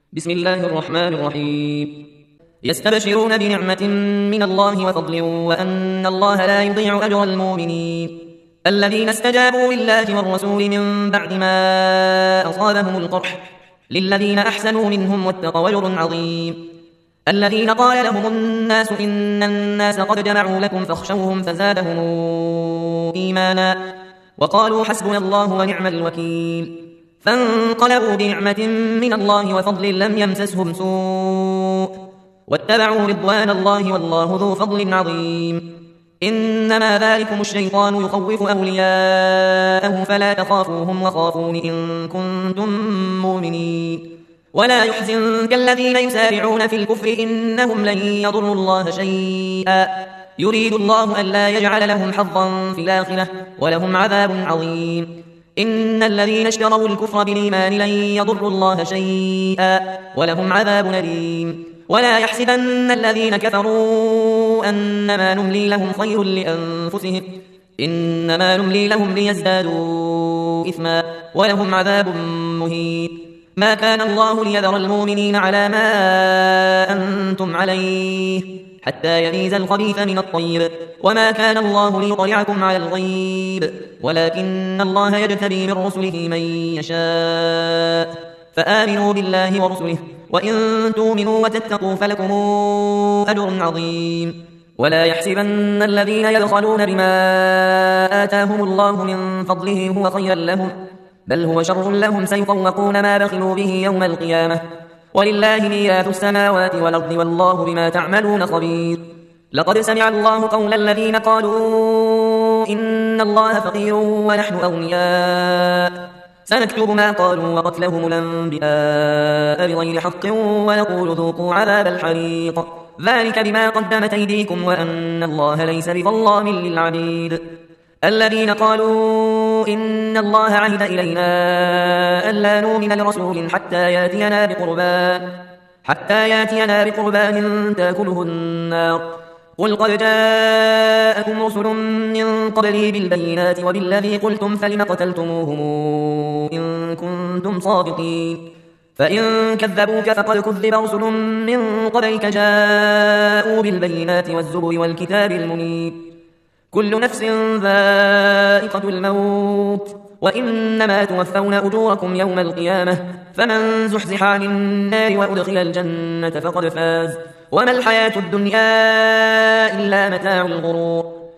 بسم الله الرحمن الرحيم. يستبشرون بنعمة من الله وفضل وأن الله لا يضيع أجر المؤمنين الذين استجابوا لله والرسول من بعد ما أصابهم القرح للذين أحسنوا منهم واتقوا أجر عظيم. الذين قال لهم الناس إن الناس قد جمعوا لكم فاخشوهم فزادهم إيمانا وقالوا حسبنا الله ونعم الوكيل. فانقلبوا بنعمة من الله وفضل لم يمسسهم سوء واتبعوا رضوان الله والله ذو فضل عظيم. إنما ذلكم الشيطان يخوف أولياءه فلا تخافوهم وخافون إن كنتم مؤمنين. ولا يحزنك الذين يسارعون في الكفر إنهم لن يضروا الله شيئا يريد الله ألا يجعل لهم حظا في الآخرة ولهم عذاب عظيم. إن الذين اشتروا الكفر بالإيمان لن يضروا الله شيئا ولهم عذاب أليم. ولا يحسبن الذين كفروا أنما نملي لهم خير لأنفسهم إنما نملي لهم ليزدادوا إثما ولهم عذاب مهين. ما كان الله ليذر المؤمنين على ما أنتم عليه حتى يميز الخبيث من الطيب وما كان الله ليطلعكم على الغيب ولكن الله يجتبي من رسله من يشاء فآمنوا بالله ورسله وإن تؤمنوا وتتقوا فلكم أجر عظيم. ولا يحسبن الذين يبخلون بما آتاهم الله من فضله هو خيرا لهم بل هو شر لهم سيطوقون ما بخلوا به يوم القيامة ولله ميراث السماوات والأرض والله بما تعملون خبير. لقد سمع الله قول الذين قالوا إن الله فقير ونحن أغنياء سنكتب ما قالوا وقتلهم الأنبياء بغير حق ونقول ذوقوا عذاب الحريق ذلك بما قدمت أيديكم وأن الله ليس بظلام للعبيد. الذين قالوا إن الله عهد إلينا ألا نؤمن لرسول حتى ياتينا بقربان تأكله النار قل قد جاءكم رسل من قبلي بالبينات وبالذي قلتم فلم قتلتموهم إن كنتم صادقين. فإن كذبوك فقد كذب رسل من قبلك جاءوا بالبينات والزبر والكتاب المنير. كل نفس ذائقة الموت وإنما توفون أجوركم يوم القيامة فمن زحزح عن النار وأدخل الجنة فقد فاز وما الحياة الدنيا إلا متاع الغرور.